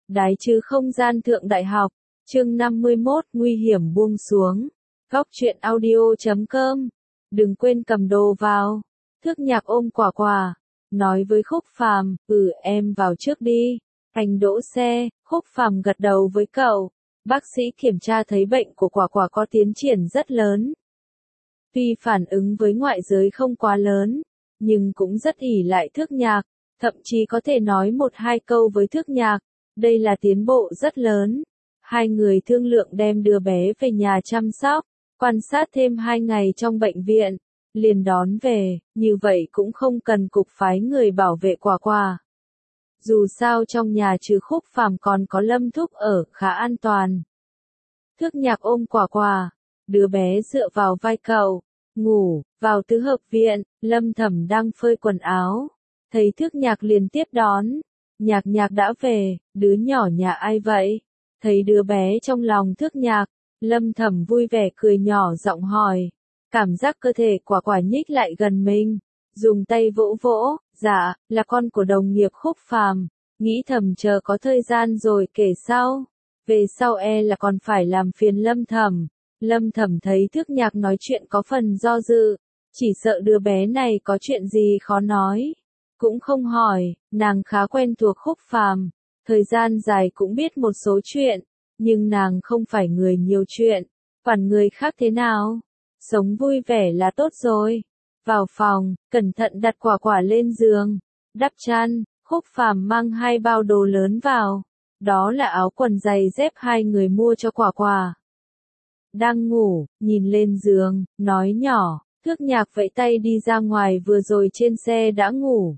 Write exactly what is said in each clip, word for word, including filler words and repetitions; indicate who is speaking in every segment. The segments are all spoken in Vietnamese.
Speaker 1: Đái chứ không gian thượng đại học, chương năm mươi mốt, nguy hiểm buông xuống. Góc truyện audio chấm com. Đừng quên cầm đồ vào. Thước Nhạc ôm quả quả, nói với Khúc Phàm, ừ em vào trước đi. Anh đỗ xe, Khúc Phàm gật đầu với cậu. Bác sĩ kiểm tra thấy bệnh của quả quả có tiến triển rất lớn. Tuy phản ứng với ngoại giới không quá lớn, nhưng cũng rất ỷ lại Thước Nhạc, thậm chí có thể nói một hai câu với Thước Nhạc. Đây là tiến bộ rất lớn. Hai người thương lượng đem đứa bé về nhà chăm sóc, quan sát thêm hai ngày trong bệnh viện, liền đón về, như vậy cũng không cần cục phái người bảo vệ quả quả. Dù sao trong nhà trừ Khúc Phàm còn có Lâm Thúc ở, khá an toàn. Thước Nhạc ôm quả quả, đứa bé dựa vào vai cậu, ngủ, vào tứ hợp viện, Lâm Thẩm đang phơi quần áo. Thấy Thước Nhạc liền tiếp đón. Nhạc Nhạc đã về, đứa nhỏ nhà ai vậy? Thấy đứa bé trong lòng Thước Nhạc, Lâm Thẩm vui vẻ cười nhỏ giọng hỏi. Cảm giác cơ thể quả quả nhích lại gần mình, dùng tay vỗ vỗ, dạ, là con của đồng nghiệp Khúc Phàm, nghĩ thầm chờ có thời gian rồi kể sau. Về sau e là còn phải làm phiền Lâm Thẩm. Lâm Thẩm thấy Thước Nhạc nói chuyện có phần do dự, chỉ sợ đứa bé này có chuyện gì khó nói. Cũng không hỏi, nàng khá quen thuộc Khúc Phàm, thời gian dài cũng biết một số chuyện, nhưng nàng không phải người nhiều chuyện, quản người khác thế nào, sống vui vẻ là tốt rồi. Vào phòng, cẩn thận đặt quả quả lên giường, đắp chăn, Khúc Phàm mang hai bao đồ lớn vào, đó là áo quần giày dép hai người mua cho quả quả. Đang ngủ, nhìn lên giường, nói nhỏ, Thước Nhạc vẫy tay đi ra ngoài vừa rồi trên xe đã ngủ.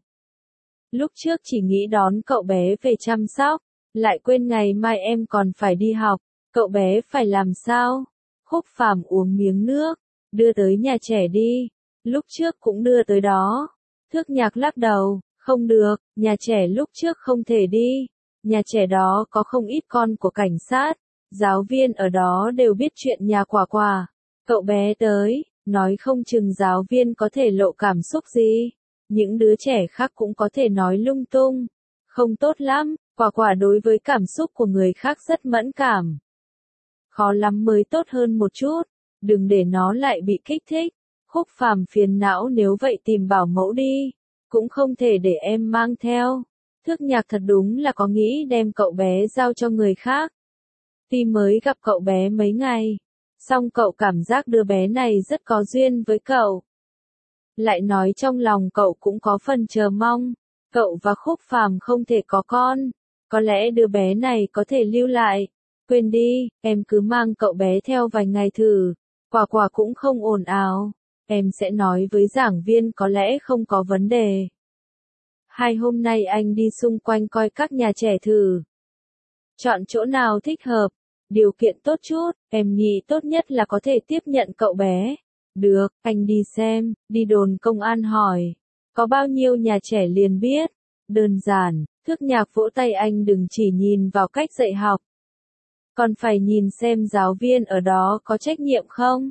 Speaker 1: Lúc trước chỉ nghĩ đón cậu bé về chăm sóc, lại quên ngày mai em còn phải đi học, cậu bé phải làm sao? Khúc Phàm uống miếng nước, đưa tới nhà trẻ đi, lúc trước cũng đưa tới đó. Thước Nhạc lắc đầu, không được, nhà trẻ lúc trước không thể đi, nhà trẻ đó có không ít con của cảnh sát, giáo viên ở đó đều biết chuyện nhà quả quả. Cậu bé tới, nói không chừng giáo viên có thể lộ cảm xúc gì. Những đứa trẻ khác cũng có thể nói lung tung. Không tốt lắm, quả quả đối với cảm xúc của người khác rất mẫn cảm. Khó lắm mới tốt hơn một chút, đừng để nó lại bị kích thích. Khúc Phàm phiền não nếu vậy tìm bảo mẫu đi, cũng không thể để em mang theo. Thước Nhạc thật đúng là có nghĩ đem cậu bé giao cho người khác. Tuy mới gặp cậu bé mấy ngày, song cậu cảm giác đứa bé này rất có duyên với cậu. Lại nói trong lòng cậu cũng có phần chờ mong, cậu và Khúc Phàm không thể có con, có lẽ đứa bé này có thể lưu lại. Quên đi, em cứ mang cậu bé theo vài ngày thử, quả quả cũng không ồn ào, em sẽ nói với giảng viên có lẽ không có vấn đề. Hai hôm nay anh đi xung quanh coi các nhà trẻ thử. Chọn chỗ nào thích hợp, điều kiện tốt chút, em nghĩ tốt nhất là có thể tiếp nhận cậu bé. Được, anh đi xem, đi đồn công an hỏi. Có bao nhiêu nhà trẻ liền biết. Đơn giản, Thước Nhạc vỗ tay anh đừng chỉ nhìn vào cách dạy học. Còn phải nhìn xem giáo viên ở đó có trách nhiệm không.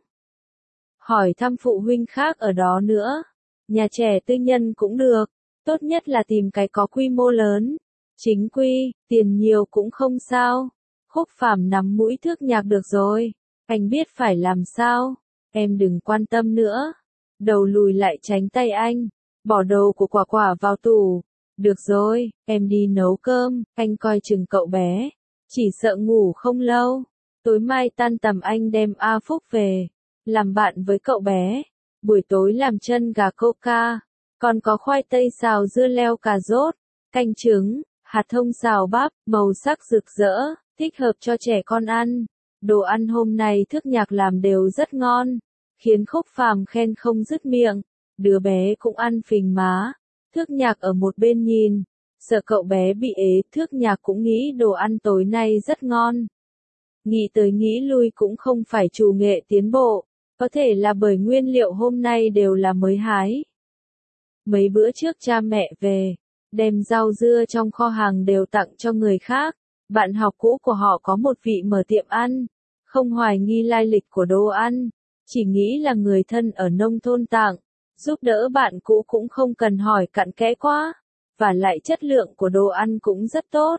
Speaker 1: Hỏi thăm phụ huynh khác ở đó nữa. Nhà trẻ tư nhân cũng được. Tốt nhất là tìm cái có quy mô lớn. Chính quy, tiền nhiều cũng không sao. Khúc Phàm nắm mũi Thước Nhạc được rồi. Anh biết phải làm sao. Em đừng quan tâm nữa. Đầu lùi lại tránh tay anh. Bỏ đồ của quả quả vào tủ. Được rồi, em đi nấu cơm, anh coi chừng cậu bé. Chỉ sợ ngủ không lâu. Tối mai tan tầm anh đem A Phúc về. Làm bạn với cậu bé. Buổi tối làm chân gà coca. Còn có khoai tây xào dưa leo cà rốt. Canh trứng, hạt thông xào bắp, màu sắc rực rỡ, thích hợp cho trẻ con ăn. Đồ ăn hôm nay Thước Nhạc làm đều rất ngon, khiến Khúc Phàm khen không dứt miệng. Đứa bé cũng ăn phình má. Thước Nhạc ở một bên nhìn, sợ cậu bé bị ế, Thước Nhạc cũng nghĩ đồ ăn tối nay rất ngon. Nghĩ tới nghĩ lui cũng không phải chủ nghệ tiến bộ, có thể là bởi nguyên liệu hôm nay đều là mới hái. Mấy bữa trước cha mẹ về, đem rau dưa trong kho hàng đều tặng cho người khác. Bạn học cũ của họ có một vị mở tiệm ăn, không hoài nghi lai lịch của đồ ăn, chỉ nghĩ là người thân ở nông thôn tặng, giúp đỡ bạn cũ cũng không cần hỏi cặn kẽ quá, và lại chất lượng của đồ ăn cũng rất tốt,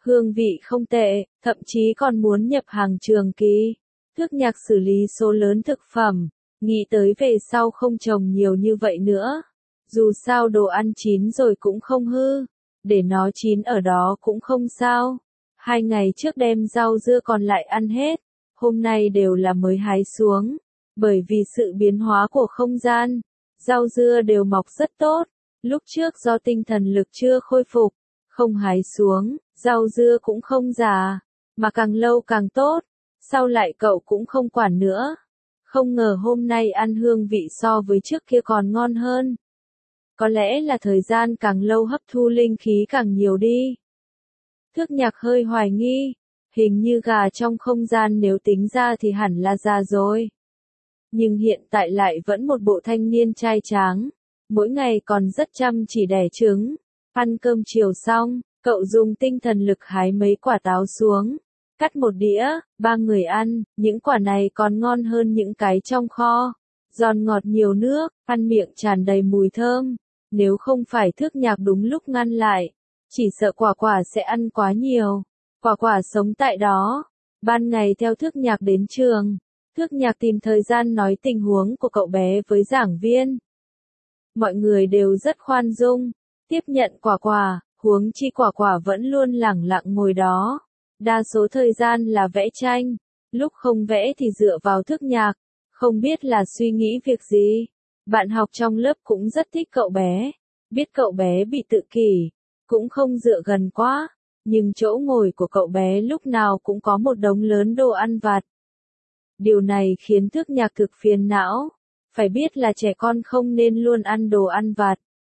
Speaker 1: hương vị không tệ, thậm chí còn muốn nhập hàng trường kỳ. Thước nhạc xử lý số lớn thực phẩm, nghĩ tới về sau không trồng nhiều như vậy nữa. Dù sao đồ ăn chín rồi cũng không hư, để nó chín ở đó cũng không sao. Hai ngày trước đem rau dưa còn lại ăn hết, hôm nay đều là mới hái xuống. Bởi vì sự biến hóa của không gian, rau dưa đều mọc rất tốt. Lúc trước do tinh thần lực chưa khôi phục, không hái xuống, rau dưa cũng không già, mà càng lâu càng tốt. Sau lại cậu cũng không quản nữa. Không ngờ hôm nay ăn hương vị so với trước kia còn ngon hơn. Có lẽ là thời gian càng lâu hấp thu linh khí càng nhiều đi. Thước nhạc hơi hoài nghi, hình như gà trong không gian nếu tính ra thì hẳn là già rồi. Nhưng hiện tại lại vẫn một bộ thanh niên trai tráng, mỗi ngày còn rất chăm chỉ đẻ trứng. Ăn cơm chiều xong, cậu dùng tinh thần lực hái mấy quả táo xuống, cắt một đĩa, ba người ăn, những quả này còn ngon hơn những cái trong kho. Giòn ngọt nhiều nước, ăn miệng tràn đầy mùi thơm. Nếu không phải thước nhạc đúng lúc ngăn lại, chỉ sợ quả quả sẽ ăn quá nhiều. Quả quả sống tại đó, ban ngày theo thước nhạc đến trường. Thước nhạc tìm thời gian nói tình huống của cậu bé với giảng viên. Mọi người đều rất khoan dung, tiếp nhận quả quả, huống chi quả quả vẫn luôn lẳng lặng ngồi đó. Đa số thời gian là vẽ tranh, lúc không vẽ thì dựa vào thước nhạc, không biết là suy nghĩ việc gì. Bạn học trong lớp cũng rất thích cậu bé, biết cậu bé bị tự kỷ, cũng không dựa gần quá, nhưng chỗ ngồi của cậu bé lúc nào cũng có một đống lớn đồ ăn vặt. Điều này khiến thước nhạc thực phiền não, phải biết là trẻ con không nên luôn ăn đồ ăn vặt.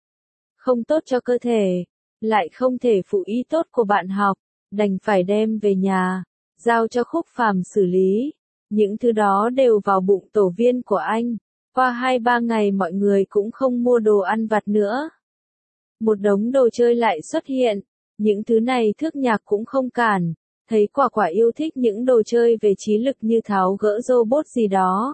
Speaker 1: Không tốt cho cơ thể, lại không thể phụ ý tốt của bạn học, đành phải đem về nhà, giao cho Khúc Phàm xử lý. Những thứ đó đều vào bụng tổ viên của anh. Qua hai ba ngày mọi người cũng không mua đồ ăn vặt nữa. Một đống đồ chơi lại xuất hiện, những thứ này thước nhạc cũng không cản, thấy quả quả yêu thích những đồ chơi về trí lực như tháo gỡ robot gì đó.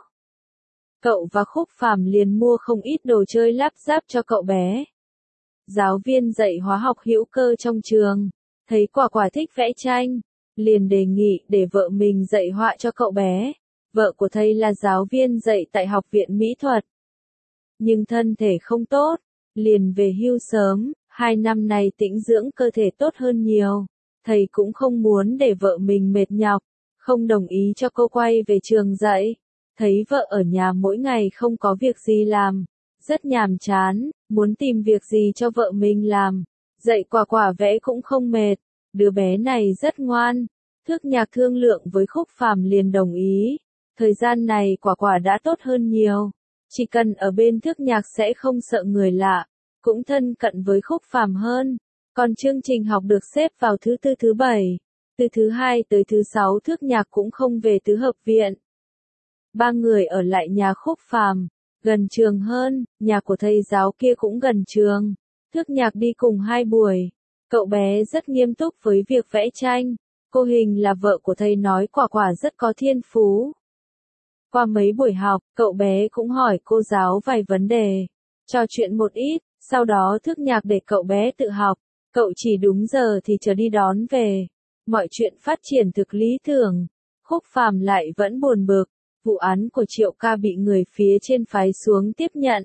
Speaker 1: Cậu và Khúc Phàm liền mua không ít đồ chơi lắp ráp cho cậu bé. Giáo viên dạy hóa học hữu cơ trong trường, thấy quả quả thích vẽ tranh, liền đề nghị để vợ mình dạy họa cho cậu bé. Vợ của thầy là giáo viên dạy tại học viện mỹ thuật. Nhưng thân thể không tốt, liền về hưu sớm, hai năm này tĩnh dưỡng cơ thể tốt hơn nhiều. Thầy cũng không muốn để vợ mình mệt nhọc, không đồng ý cho cô quay về trường dạy. Thấy vợ ở nhà mỗi ngày không có việc gì làm, rất nhàm chán, muốn tìm việc gì cho vợ mình làm. Dạy quả quả vẽ cũng không mệt, đứa bé này rất ngoan. Thước nhạc thương lượng với Khúc Phàm liền đồng ý. Thời gian này quả quả đã tốt hơn nhiều, chỉ cần ở bên thước nhạc sẽ không sợ người lạ, cũng thân cận với Khúc Phàm hơn. Còn chương trình học được xếp vào thứ tư thứ bảy, từ thứ hai tới thứ sáu thước nhạc cũng không về tứ hợp viện. Ba người ở lại nhà Khúc Phàm, gần trường hơn, nhà của thầy giáo kia cũng gần trường. Thước nhạc đi cùng hai buổi, cậu bé rất nghiêm túc với việc vẽ tranh. Cô Hình là vợ của thầy nói quả quả rất có thiên phú. Qua mấy buổi học, cậu bé cũng hỏi cô giáo vài vấn đề, trò chuyện một ít, sau đó thước nhạc để cậu bé tự học, cậu chỉ đúng giờ thì chờ đi đón về. Mọi chuyện phát triển thực lý tưởng, Khúc Phàm lại vẫn buồn bực, vụ án của Triệu Ca bị người phía trên phái xuống tiếp nhận.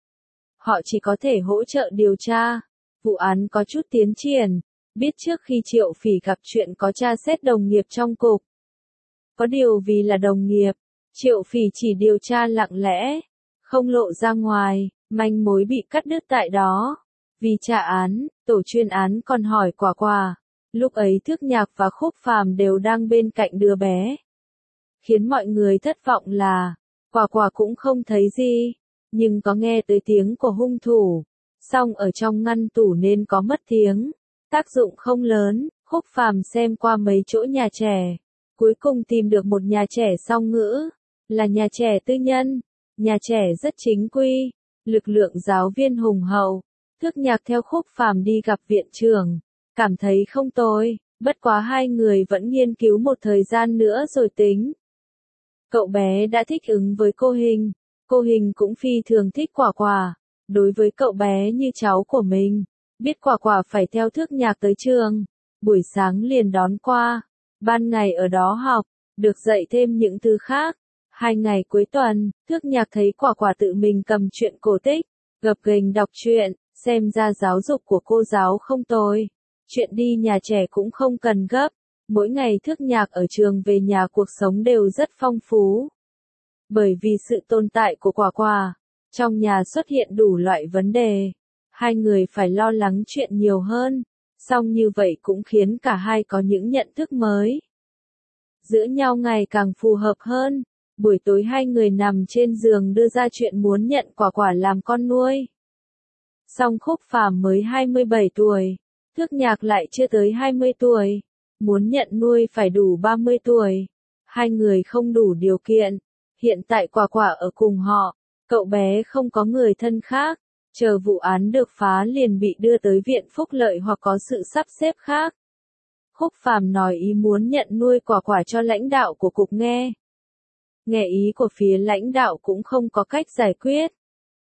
Speaker 1: Họ chỉ có thể hỗ trợ điều tra, vụ án có chút tiến triển, biết trước khi Triệu Phỉ gặp chuyện có tra xét đồng nghiệp trong cục. Có điều vì là đồng nghiệp, Triệu Phỉ chỉ điều tra lặng lẽ, không lộ ra ngoài, manh mối bị cắt đứt tại đó. Vì trả án, tổ chuyên án còn hỏi quả quả. Lúc ấy thước nhạc và Khúc Phàm đều đang bên cạnh đứa bé. Khiến mọi người thất vọng là, quả quả cũng không thấy gì, nhưng có nghe tới tiếng của hung thủ. Song ở trong ngăn tủ nên có mất tiếng, tác dụng không lớn. Khúc Phàm xem qua mấy chỗ nhà trẻ, cuối cùng tìm được một nhà trẻ song ngữ, là nhà trẻ tư nhân, nhà trẻ rất chính quy, lực lượng giáo viên hùng hậu. Thước nhạc theo Khúc Phàm đi gặp viện trưởng, cảm thấy không tồi, bất quá hai người vẫn nghiên cứu một thời gian nữa rồi tính. Cậu bé đã thích ứng với cô Hình, cô Hình cũng phi thường thích quả quả, đối với cậu bé như cháu của mình, biết quả quả phải theo thước nhạc tới trường, buổi sáng liền đón qua, ban ngày ở đó học, được dạy thêm những thứ khác. Hai ngày cuối tuần, Thước Nhạc thấy Quả Quả tự mình cầm truyện cổ tích, gập ghềnh đọc truyện, xem ra giáo dục của cô giáo không tồi. Chuyện đi nhà trẻ cũng không cần gấp, mỗi ngày Thước Nhạc ở trường về nhà cuộc sống đều rất phong phú. Bởi vì sự tồn tại của Quả Quả, trong nhà xuất hiện đủ loại vấn đề, hai người phải lo lắng chuyện nhiều hơn, song như vậy cũng khiến cả hai có những nhận thức mới. Giữa nhau ngày càng phù hợp hơn, buổi tối hai người nằm trên giường đưa ra chuyện muốn nhận Quả Quả làm con nuôi. Song Khúc Phàm mới hai mươi bảy tuổi, Thước Nhạc lại chưa tới hai mươi tuổi, muốn nhận nuôi phải đủ ba mươi tuổi. Hai người không đủ điều kiện, hiện tại Quả Quả ở cùng họ, cậu bé không có người thân khác, chờ vụ án được phá liền bị đưa tới viện phúc lợi hoặc có sự sắp xếp khác. Khúc Phàm nói ý muốn nhận nuôi Quả Quả cho lãnh đạo của cục nghe. Nghe ý của phía lãnh đạo cũng không có cách giải quyết.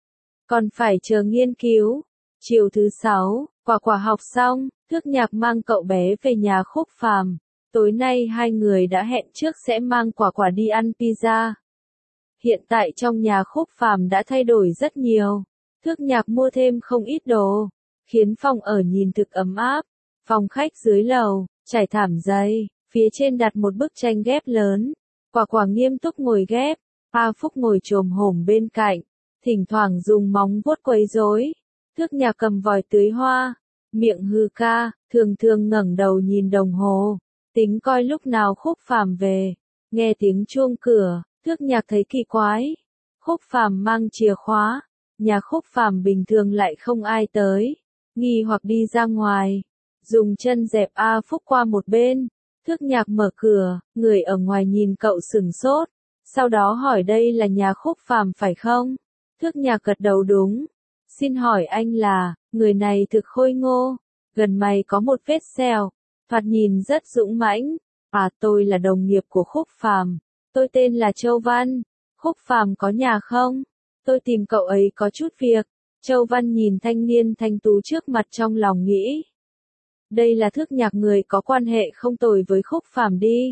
Speaker 1: Còn phải chờ nghiên cứu. Chiều thứ sáu, Quả Quả học xong, Thước Nhạc mang cậu bé về nhà Khúc Phàm. Tối nay hai người đã hẹn trước sẽ mang Quả Quả đi ăn pizza. Hiện tại trong nhà Khúc Phàm đã thay đổi rất nhiều. Thước Nhạc mua thêm không ít đồ, khiến phòng ở nhìn thực ấm áp. Phòng khách dưới lầu, trải thảm dày, phía trên đặt một bức tranh ghép lớn. Quả Quả nghiêm túc ngồi ghép, A Phúc ngồi chồm hổm bên cạnh, thỉnh thoảng dùng móng vuốt quấy rối. Thước Nhạc cầm vòi tưới hoa, miệng hư ca, thường thường ngẩng đầu nhìn đồng hồ, tính coi lúc nào Khúc Phàm về. Nghe tiếng chuông cửa, Thước Nhạc thấy kỳ quái. Khúc Phàm mang chìa khóa, nhà Khúc Phàm bình thường lại không ai tới, nghi hoặc đi ra ngoài, dùng chân dẹp A Phúc qua một bên. Thước Nhạc mở cửa, người ở ngoài nhìn cậu sửng sốt, sau đó hỏi đây là nhà Khúc Phàm phải không? Thước Nhạc gật đầu đúng. Xin hỏi anh là, người này thực khôi ngô, gần mày có một vết sẹo, thoạt nhìn rất dũng mãnh. À, tôi là đồng nghiệp của Khúc Phàm, tôi tên là Châu Văn. Khúc Phàm có nhà không? Tôi tìm cậu ấy có chút việc. Châu Văn nhìn thanh niên thanh tú trước mặt trong lòng nghĩ. Đây là Thước Nhạc người có quan hệ không tồi với Khúc Phàm đi.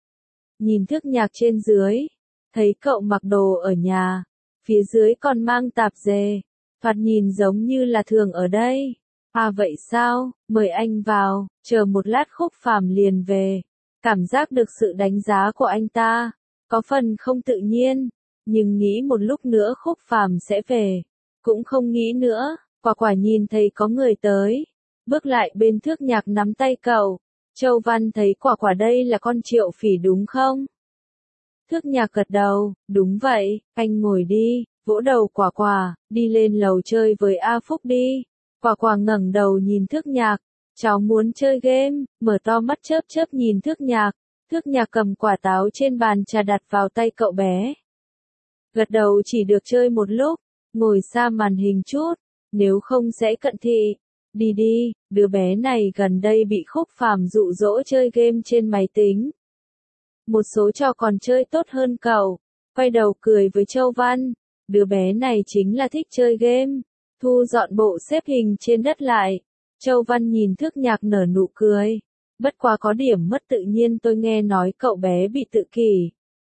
Speaker 1: Nhìn Thước Nhạc trên dưới, thấy cậu mặc đồ ở nhà, phía dưới còn mang tạp dề, thoạt nhìn giống như là thường ở đây. À vậy sao, mời anh vào, chờ một lát Khúc Phàm liền về. Cảm giác được sự đánh giá của anh ta, có phần không tự nhiên, nhưng nghĩ một lúc nữa Khúc Phàm sẽ về, cũng không nghĩ nữa. Quả Quả nhìn thấy có người tới, bước lại bên Thước Nhạc nắm tay cậu. Châu Văn thấy Quả Quả đây là con Triệu Phỉ đúng không? Thước Nhạc gật đầu, đúng vậy, anh ngồi đi, vỗ đầu Quả Quả, đi lên lầu chơi với A Phúc đi. Quả Quả ngẩng đầu nhìn Thước Nhạc, cháu muốn chơi game, mở to mắt chớp chớp nhìn Thước Nhạc. Thước Nhạc cầm quả táo trên bàn trà đặt vào tay cậu bé. Gật đầu chỉ được chơi một lúc, ngồi xa màn hình chút, nếu không sẽ cận thị. Đi đi, đứa bé này gần đây bị Khúc Phàm dụ dỗ chơi game trên máy tính. Một số trò còn chơi tốt hơn cậu. Quay đầu cười với Châu Văn, đứa bé này chính là thích chơi game. Thu dọn bộ xếp hình trên đất lại. Châu Văn nhìn Thước Nhạc nở nụ cười. Bất quá có điểm mất tự nhiên, tôi nghe nói cậu bé bị tự kỷ.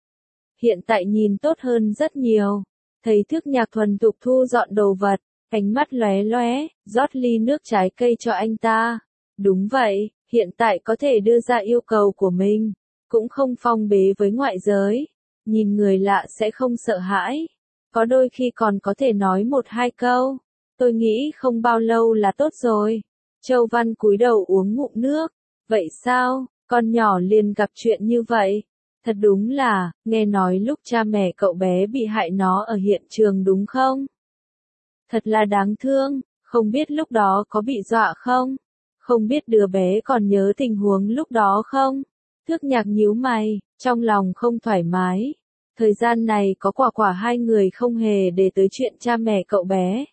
Speaker 1: Hiện tại nhìn tốt hơn rất nhiều. Thấy Thước Nhạc thuần thục thu dọn đồ vật, ánh mắt lóe lóe, rót ly nước trái cây cho anh ta. Đúng vậy, hiện tại có thể đưa ra yêu cầu của mình, cũng không phong bế với ngoại giới. Nhìn người lạ sẽ không sợ hãi, có đôi khi còn có thể nói một hai câu. Tôi nghĩ không bao lâu là tốt rồi. Châu Văn cúi đầu uống ngụm nước. Vậy sao, con nhỏ liền gặp chuyện như vậy? Thật đúng là, nghe nói lúc cha mẹ cậu bé bị hại nó ở hiện trường đúng không? Thật là đáng thương, không biết lúc đó có bị dọa không? Không biết đứa bé còn nhớ tình huống lúc đó không? Thước Nhạc nhíu mày, trong lòng không thoải mái. Thời gian này có Quả Quả hai người không hề để tới chuyện cha mẹ cậu bé.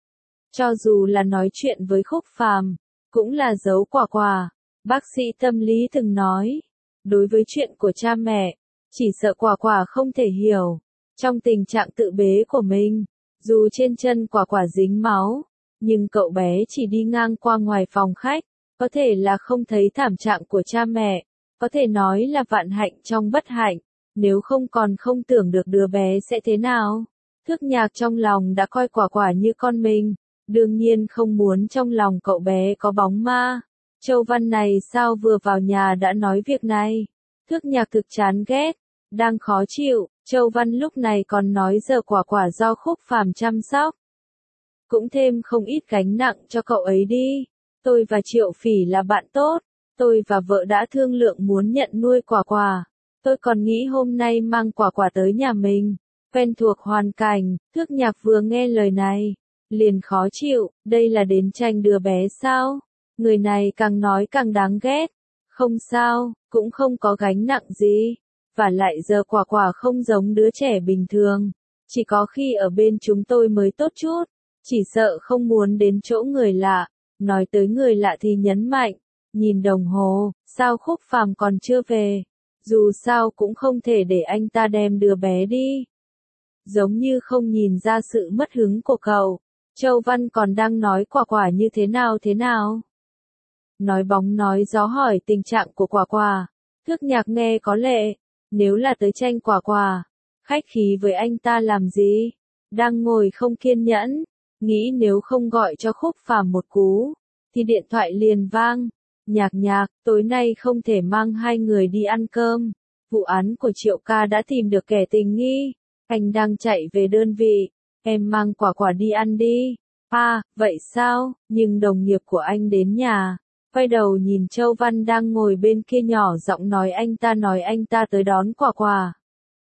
Speaker 1: Cho dù là nói chuyện với Khúc Phàm, cũng là giấu Quả Quả. Bác sĩ tâm lý từng nói, đối với chuyện của cha mẹ, chỉ sợ Quả Quả không thể hiểu. Trong tình trạng tự bế của mình, dù trên chân Quả Quả dính máu, nhưng cậu bé chỉ đi ngang qua ngoài phòng khách, Có thể là không thấy thảm trạng của cha mẹ, có thể nói là vạn hạnh trong bất hạnh, nếu không còn không tưởng được đứa bé sẽ thế nào. Thước Nhạc trong lòng đã coi Quả Quả như con mình, đương nhiên không muốn trong lòng cậu bé có bóng ma. Châu Văn này sao vừa vào nhà đã nói việc này? Thước Nhạc thực chán ghét, đang khó chịu, Châu Văn lúc này còn nói giờ Quả Quả do Khúc Phàm chăm sóc. Cũng thêm không ít gánh nặng cho cậu ấy đi. Tôi và Triệu Phỉ là bạn tốt, tôi và vợ đã thương lượng muốn nhận nuôi Quả Quả. Tôi còn nghĩ hôm nay mang Quả Quả tới nhà mình, quen thuộc hoàn cảnh. Thước Nhạc vừa nghe lời này, liền khó chịu, đây là đến tranh đứa bé sao? Người này càng nói càng đáng ghét. Không sao, cũng không có gánh nặng gì. Và lại giờ Quả Quả không giống đứa trẻ bình thường, chỉ có khi ở bên chúng tôi mới tốt chút, chỉ sợ không muốn đến chỗ người lạ. Nói tới người lạ thì nhấn mạnh, nhìn đồng hồ, sao Khúc Phàm còn chưa về? Dù sao cũng không thể để anh ta đem đứa bé đi. Giống như không nhìn ra sự mất hứng của cậu. Châu Văn còn đang nói Quả Quả như thế nào thế nào? Nói bóng nói gió hỏi tình trạng của Quả Quả. Thước Nhạc nghe có lệ, nếu là tới tranh Quả Quả, khách khí với anh ta làm gì? Đang ngồi không kiên nhẫn, nghĩ nếu không gọi cho Khúc Phàm một cú, thì điện thoại liền vang. Nhạc Nhạc, tối nay không thể mang hai người đi ăn cơm. Vụ án của Triệu ca đã tìm được kẻ tình nghi. Anh đang chạy về đơn vị. Em mang Quả Quả đi ăn đi. À, vậy sao? Nhưng đồng nghiệp của anh đến nhà. Quay đầu nhìn Châu Văn đang ngồi bên kia nhỏ giọng nói anh ta nói anh ta tới đón Quả Quả.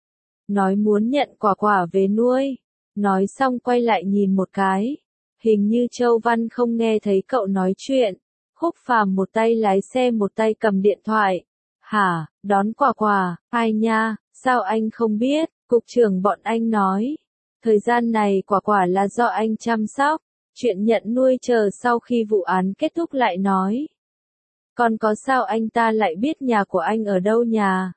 Speaker 1: Nói muốn nhận Quả Quả về nuôi. Nói xong quay lại nhìn một cái. Hình như Châu Văn không nghe thấy cậu nói chuyện. Khúc Phàm một tay lái xe một tay cầm điện thoại. Hả, đón Quả Quả, ai nha, sao anh không biết, cục trưởng bọn anh nói. Thời gian này Quả Quả là do anh chăm sóc, chuyện nhận nuôi chờ sau khi vụ án kết thúc lại nói. Còn có sao anh ta lại biết nhà của anh ở đâu nhà?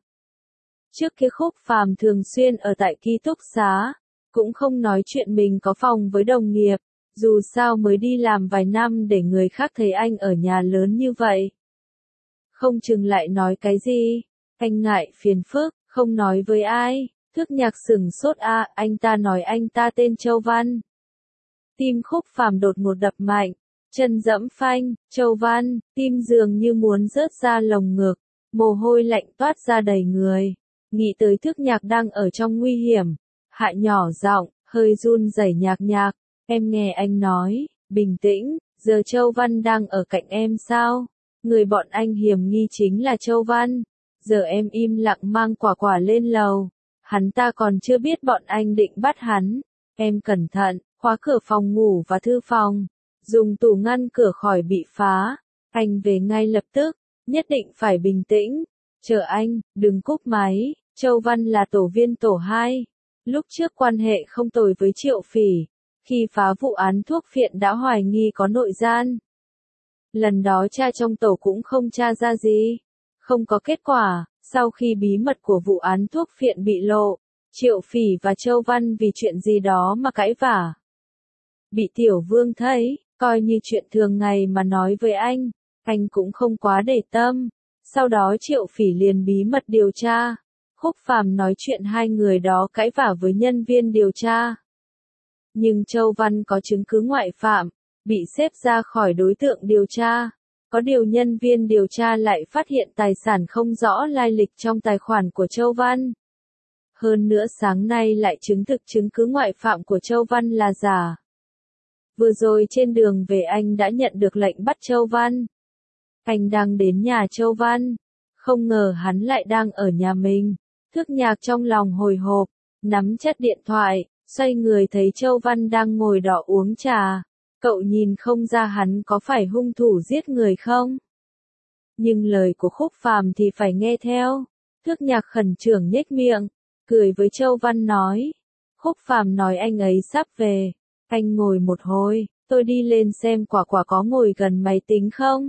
Speaker 1: Trước kia Khúc Phàm thường xuyên ở tại ký túc xá, cũng không nói chuyện mình có phòng với đồng nghiệp. Dù sao mới đi làm vài năm để người khác thấy anh ở nhà lớn như vậy. Không chừng lại nói cái gì, anh ngại phiền phức, không nói với ai. Thước Nhạc sửng sốt a, à, anh ta nói anh ta tên Châu Văn. Tim Khúc Phàm đột ngột đập mạnh, chân dẫm phanh, Châu Văn, tim dường như muốn rớt ra lồng ngực, mồ hôi lạnh toát ra đầy người. Nghĩ tới Thước Nhạc đang ở trong nguy hiểm, hạ nhỏ giọng, hơi run rẩy Nhạc Nhạc. Em nghe anh nói, bình tĩnh, giờ Châu Văn đang ở cạnh em sao? Người bọn anh hiểm nghi chính là Châu Văn. Giờ em im lặng mang Quả Quả lên lầu. Hắn ta còn chưa biết bọn anh định bắt hắn. Em cẩn thận, khóa cửa phòng ngủ và thư phòng. Dùng tủ ngăn cửa khỏi bị phá. Anh về ngay lập tức, nhất định phải bình tĩnh. Chờ anh, đừng cúp máy. Châu Văn là tổ viên tổ hai. Lúc trước quan hệ không tồi với Triệu Phỉ. Khi phá vụ án thuốc phiện đã hoài nghi có nội gian. Lần đó tra trong tổ cũng không tra ra gì. Không có kết quả, sau khi bí mật của vụ án thuốc phiện bị lộ, Triệu Phỉ và Châu Văn vì chuyện gì đó mà cãi vả. Bị Tiểu Vương thấy, coi như chuyện thường ngày mà nói với anh, anh cũng không quá để tâm. Sau đó Triệu Phỉ liền bí mật điều tra. Khúc Phàm nói chuyện hai người đó cãi vả với nhân viên điều tra. Nhưng Châu Văn có chứng cứ ngoại phạm, bị xếp ra khỏi đối tượng điều tra. Có điều nhân viên điều tra lại phát hiện tài sản không rõ lai lịch trong tài khoản của Châu Văn. Hơn nữa sáng nay lại chứng thực chứng cứ ngoại phạm của Châu Văn là giả. Vừa rồi trên đường về anh đã nhận được lệnh bắt Châu Văn. Anh đang đến nhà Châu Văn. Không ngờ hắn lại đang ở nhà mình. Thước Nhạc trong lòng hồi hộp, nắm chặt điện thoại. Xoay người thấy Châu Văn đang ngồi đỏ uống trà. Cậu nhìn không ra hắn có phải hung thủ giết người không? Nhưng lời của Khúc Phàm thì phải nghe theo. Thước Nhạc khẩn trương nhếch miệng, cười với Châu Văn nói. Khúc Phàm nói anh ấy sắp về. Anh ngồi một hồi, tôi đi lên xem Quả Quả có ngồi gần máy tính không?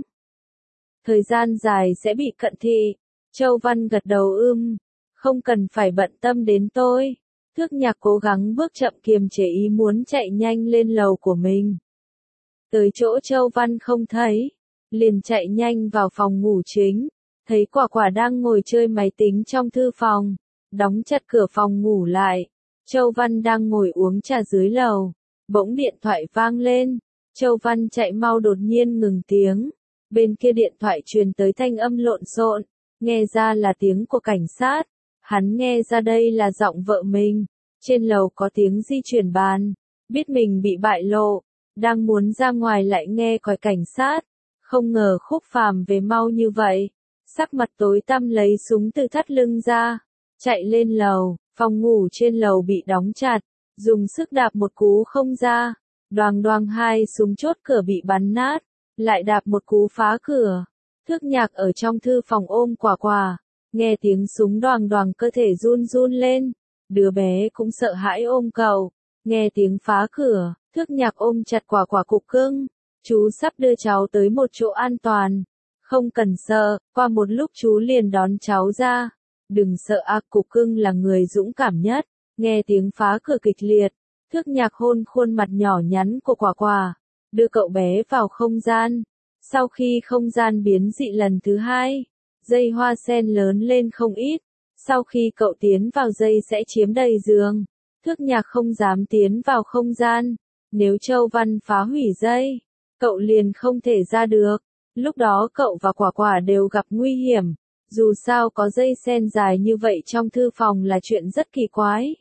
Speaker 1: Thời gian dài sẽ bị cận thị. Châu Văn gật đầu ưm. Không cần phải bận tâm đến tôi. Thước Nhạc cố gắng bước chậm kiềm chế ý muốn chạy nhanh lên lầu của mình. Tới chỗ Châu Văn không thấy, liền chạy nhanh vào phòng ngủ chính, thấy Quả Quả đang ngồi chơi máy tính trong thư phòng, đóng chặt cửa phòng ngủ lại. Châu Văn đang ngồi uống trà dưới lầu, bỗng điện thoại vang lên, Châu Văn chạy mau đột nhiên ngừng tiếng, bên kia điện thoại truyền tới thanh âm lộn xộn, nghe ra là tiếng của cảnh sát, hắn nghe ra đây là giọng vợ mình, trên lầu có tiếng di chuyển bàn, biết mình bị bại lộ, đang muốn ra ngoài lại nghe còi cảnh sát, không ngờ Khúc Phàm về mau như vậy, sắc mặt tối tăm lấy súng từ thắt lưng ra, chạy lên lầu, phòng ngủ trên lầu bị đóng chặt, dùng sức đạp một cú không ra, đoàng đoàng hai súng chốt cửa bị bắn nát, lại đạp một cú phá cửa. Thước Nhạc ở trong thư phòng ôm Quả Quả, nghe tiếng súng đoàng đoàng cơ thể run run lên, đứa bé cũng sợ hãi ôm cậu, nghe tiếng phá cửa, Thước Nhạc ôm chặt Quả Quả cục cưng, chú sắp đưa cháu tới một chỗ an toàn, không cần sợ, qua một lúc chú liền đón cháu ra, đừng sợ a, cục cưng là người dũng cảm nhất, nghe tiếng phá cửa kịch liệt, Thước Nhạc hôn khuôn mặt nhỏ nhắn của Quả Quả, đưa cậu bé vào không gian. Sau khi không gian biến dị lần thứ hai, dây hoa sen lớn lên không ít. Sau khi cậu tiến vào dây sẽ chiếm đầy giường. Thước Nhạc không dám tiến vào không gian. Nếu Châu Văn phá hủy dây, cậu liền không thể ra được. Lúc đó cậu và Quả Quả đều gặp nguy hiểm. Dù sao có dây sen dài như vậy trong thư phòng là chuyện rất kỳ quái.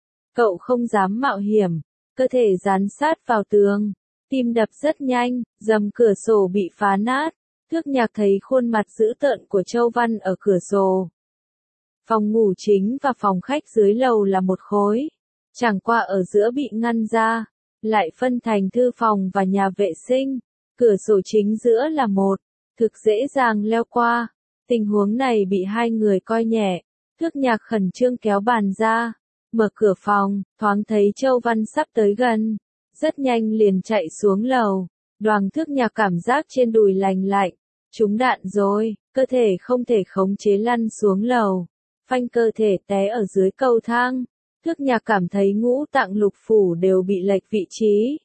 Speaker 1: Cậu không dám mạo hiểm, cơ thể dán sát vào tường. Tim đập rất nhanh, rèm cửa sổ bị phá nát, Thước Nhạc thấy khuôn mặt dữ tợn của Châu Văn ở cửa sổ. Phòng ngủ chính và phòng khách dưới lầu là một khối, chẳng qua ở giữa bị ngăn ra, lại phân thành thư phòng và nhà vệ sinh, cửa sổ chính giữa là một, thực dễ dàng leo qua. Tình huống này bị hai người coi nhẹ, Thước Nhạc khẩn trương kéo bàn ra, mở cửa phòng, thoáng thấy Châu Văn sắp tới gần. Rất nhanh liền chạy xuống lầu, Đoàng Thước Nhạc cảm giác trên đùi lành lạnh, trúng đạn rồi, cơ thể không thể khống chế lăn xuống lầu, phanh cơ thể té ở dưới cầu thang, Thước Nhạc cảm thấy ngũ tạng lục phủ đều bị lệch vị trí.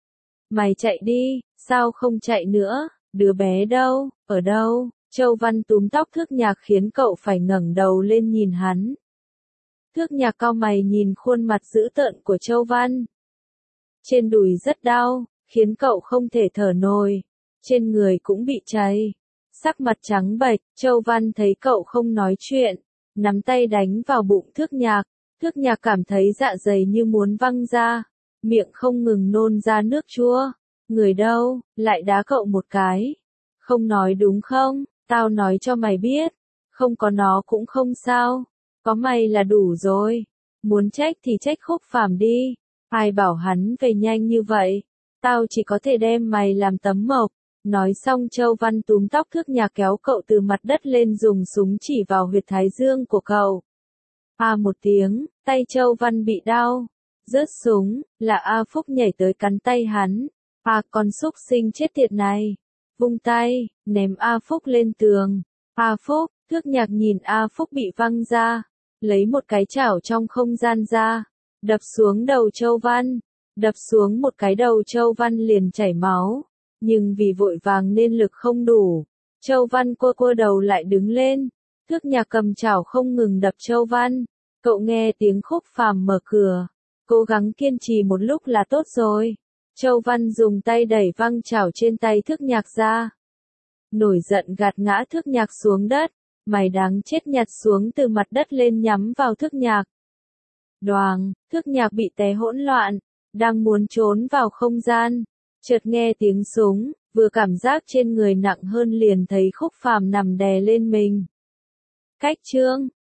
Speaker 1: Mày chạy đi, sao không chạy nữa, đứa bé đâu, ở đâu, Châu Văn túm tóc Thước Nhạc khiến cậu phải ngẩng đầu lên nhìn hắn. Thước Nhạc cau mày nhìn khuôn mặt dữ tợn của Châu Văn. Trên đùi rất đau, khiến cậu không thể thở nổi, trên người cũng bị cháy. Sắc mặt trắng bệch, Châu Văn thấy cậu không nói chuyện, nắm tay đánh vào bụng Thước Nhạc. Thước Nhạc cảm thấy dạ dày như muốn văng ra, miệng không ngừng nôn ra nước chua. Người đâu, lại đá cậu một cái. Không nói đúng không, tao nói cho mày biết, không có nó cũng không sao, có mày là đủ rồi. Muốn trách thì trách Khúc Phàm đi. Ai bảo hắn về nhanh như vậy, tao chỉ có thể đem mày làm tấm mộc. Nói xong Châu Văn túm tóc Thước Nhạc kéo cậu từ mặt đất lên dùng súng chỉ vào huyệt thái dương của cậu. A một tiếng, tay Châu Văn bị đau, rớt súng, là A Phúc nhảy tới cắn tay hắn. A con xúc sinh chết tiệt này, vung tay, ném A Phúc lên tường. A Phúc, Thước Nhạc nhìn A Phúc bị văng ra, lấy một cái chảo trong không gian ra. Đập xuống đầu Châu Văn, đập xuống một cái đầu Châu Văn liền chảy máu, nhưng vì vội vàng nên lực không đủ. Châu Văn cua cua đầu lại đứng lên, Thước Nhạc cầm chảo không ngừng đập Châu Văn, cậu nghe tiếng Khúc Phàm mở cửa, cố gắng kiên trì một lúc là tốt rồi. Châu Văn dùng tay đẩy văng chảo trên tay Thước Nhạc ra. Nổi giận gạt ngã Thước Nhạc xuống đất, mày đáng chết nhặt xuống từ mặt đất lên nhắm vào Thước Nhạc. Đoàng, Thước Nhạc bị té hỗn loạn, đang muốn trốn vào không gian, chợt nghe tiếng súng, vừa cảm giác trên người nặng hơn liền thấy Khúc Phàm nằm đè lên mình. Cách chương